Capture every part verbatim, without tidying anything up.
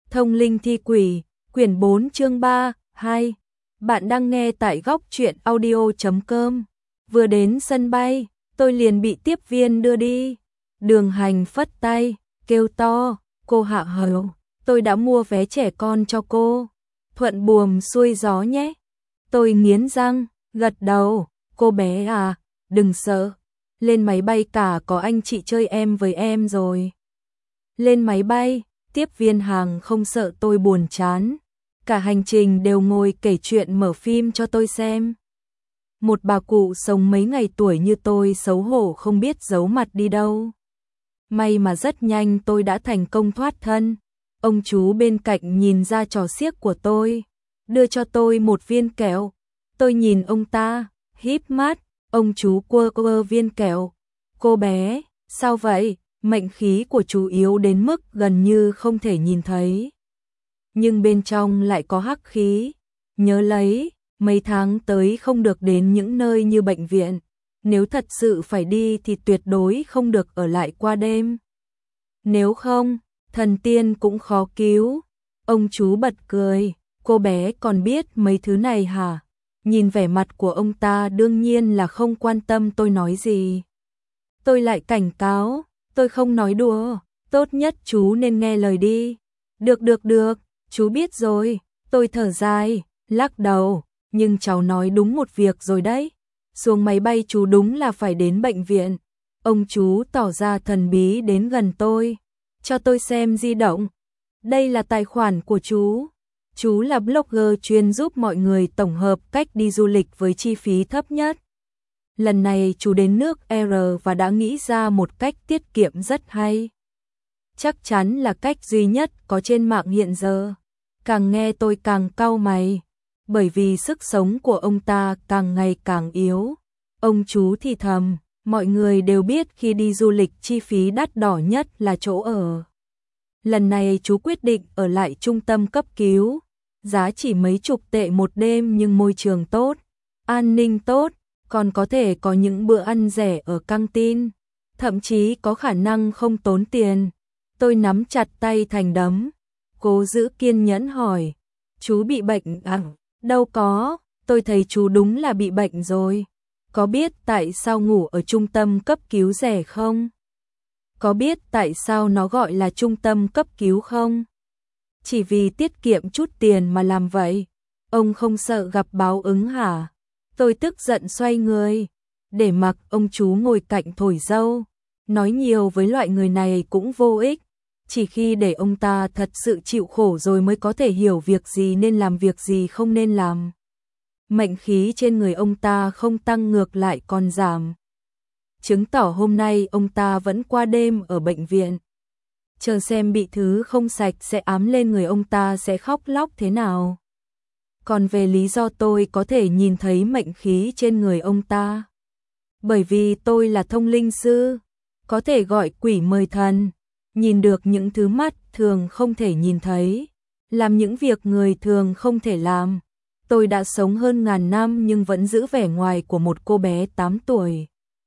Thông linh thi quỷ, quyển bốn chương ba, hai. Bạn đang nghe tại góc truyện audio chấm com. Vừa đến sân bay, tôi liền bị tiếp viên đưa đi. Đường Hành phất tay, kêu to, cô Hạ Hầu, tôi đã mua vé trẻ con cho cô. Thuận buồm xuôi gió nhé. Tôi nghiến răng, gật đầu, cô bé à, đừng sợ. Lên máy bay cả có anh chị chơi em với em rồi. Lên máy bay, tiếp viên hàng không sợ tôi buồn chán. Cả hành trình đều ngồi kể chuyện mở phim cho tôi xem. Một bà cụ sống mấy ngày tuổi như tôi xấu hổ không biết giấu mặt đi đâu. May mà rất nhanh tôi đã thành công thoát thân. Ông chú bên cạnh nhìn ra trò xiếc của tôi, đưa cho tôi một viên kẹo. Tôi nhìn ông ta, híp mắt, ông chú quơ quơ viên kẹo. Cô bé, sao vậy? Mệnh khí của chú yếu đến mức gần như không thể nhìn thấy. Nhưng bên trong lại có hắc khí. Nhớ lấy, mấy tháng tới không được đến những nơi như bệnh viện. Nếu thật sự phải đi thì tuyệt đối không được ở lại qua đêm. Nếu không, thần tiên cũng khó cứu. Ông chú bật cười, cô bé còn biết mấy thứ này hả? Nhìn vẻ mặt của ông ta đương nhiên là không quan tâm tôi nói gì. Tôi lại cảnh cáo, tôi không nói đùa, tốt nhất chú nên nghe lời đi. Được được được, chú biết rồi. Tôi thở dài, lắc đầu, nhưng cháu nói đúng một việc rồi đấy. Xuống máy bay chú đúng là phải đến bệnh viện. Ông chú tỏ ra thần bí đến gần tôi, cho tôi xem di động. Đây là tài khoản của chú. Chú là blogger chuyên giúp mọi người tổng hợp cách đi du lịch với chi phí thấp nhất. Lần này chú đến nước R và đã nghĩ ra một cách tiết kiệm rất hay. Chắc chắn là cách duy nhất có trên mạng hiện giờ. Càng nghe tôi càng cau mày, bởi vì sức sống của ông ta càng ngày càng yếu. Ông chú thì thầm, mọi người đều biết khi đi du lịch chi phí đắt đỏ nhất là chỗ ở. Lần này chú quyết định ở lại trung tâm cấp cứu. Giá chỉ mấy chục tệ một đêm nhưng môi trường tốt, an ninh tốt, còn có thể có những bữa ăn rẻ ở căng tin, thậm chí có khả năng không tốn tiền. Tôi nắm chặt tay thành đấm, cố giữ kiên nhẫn hỏi, chú bị bệnh à? Đâu có, tôi thấy chú đúng là bị bệnh rồi. Có biết tại sao ngủ ở trung tâm cấp cứu rẻ không? Có biết tại sao nó gọi là trung tâm cấp cứu không? Chỉ vì tiết kiệm chút tiền mà làm vậy. Ông không sợ gặp báo ứng hả? Tôi tức giận xoay người, để mặc ông chú ngồi cạnh thổi dâu. Nói nhiều với loại người này cũng vô ích. Chỉ khi để ông ta thật sự chịu khổ rồi mới có thể hiểu việc gì nên làm, việc gì không nên làm. Mệnh khí trên người ông ta không tăng ngược lại còn giảm. Chứng tỏ hôm nay ông ta vẫn qua đêm ở bệnh viện. Chờ xem bị thứ không sạch sẽ ám lên người ông ta sẽ khóc lóc thế nào. Còn về lý do tôi có thể nhìn thấy mệnh khí trên người ông ta, bởi vì tôi là thông linh sư, có thể gọi quỷ mời thần, nhìn được những thứ mắt thường không thể nhìn thấy, làm những việc người thường không thể làm. Tôi đã sống hơn ngàn năm nhưng vẫn giữ vẻ ngoài của một cô bé tám tuổi.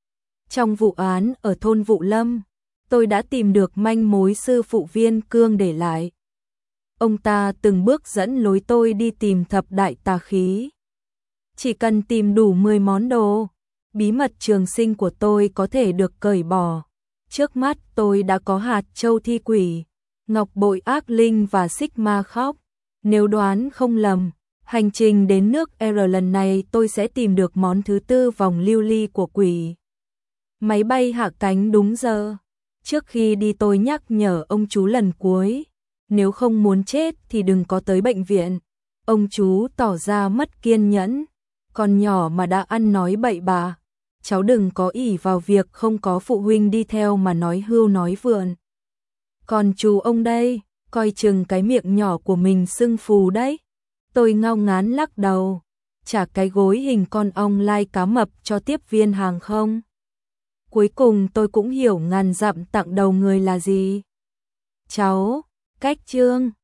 Trong vụ án ở thôn Vụ Lâm, tôi đã tìm được manh mối sư phụ Viên Cương để lại. Ông ta từng bước dẫn lối tôi đi tìm thập đại tà khí. Chỉ cần tìm đủ mười món đồ, bí mật trường sinh của tôi có thể được cởi bỏ. Trước mắt tôi đã có hạt châu thi quỷ, ngọc bội ác linh và xích ma khóc. Nếu đoán không lầm, hành trình đến nước R lần này tôi sẽ tìm được món thứ tư vòng lưu ly của quỷ. Máy bay hạ cánh đúng giờ. Trước khi đi tôi nhắc nhở ông chú lần cuối, nếu không muốn chết thì đừng có tới bệnh viện. Ông chú tỏ ra mất kiên nhẫn, con nhỏ mà đã ăn nói bậy bạ. Cháu đừng có ỷ vào việc không có phụ huynh đi theo mà nói hưu nói vượn. Còn chú ông đây, coi chừng cái miệng nhỏ của mình sưng phù đấy. Tôi ngao ngán lắc đầu, trả cái gối hình con ong lai cá mập cho tiếp viên hàng không. Cuối cùng tôi cũng hiểu ngàn dặm tặng đầu người là gì. Cháu, cách chương.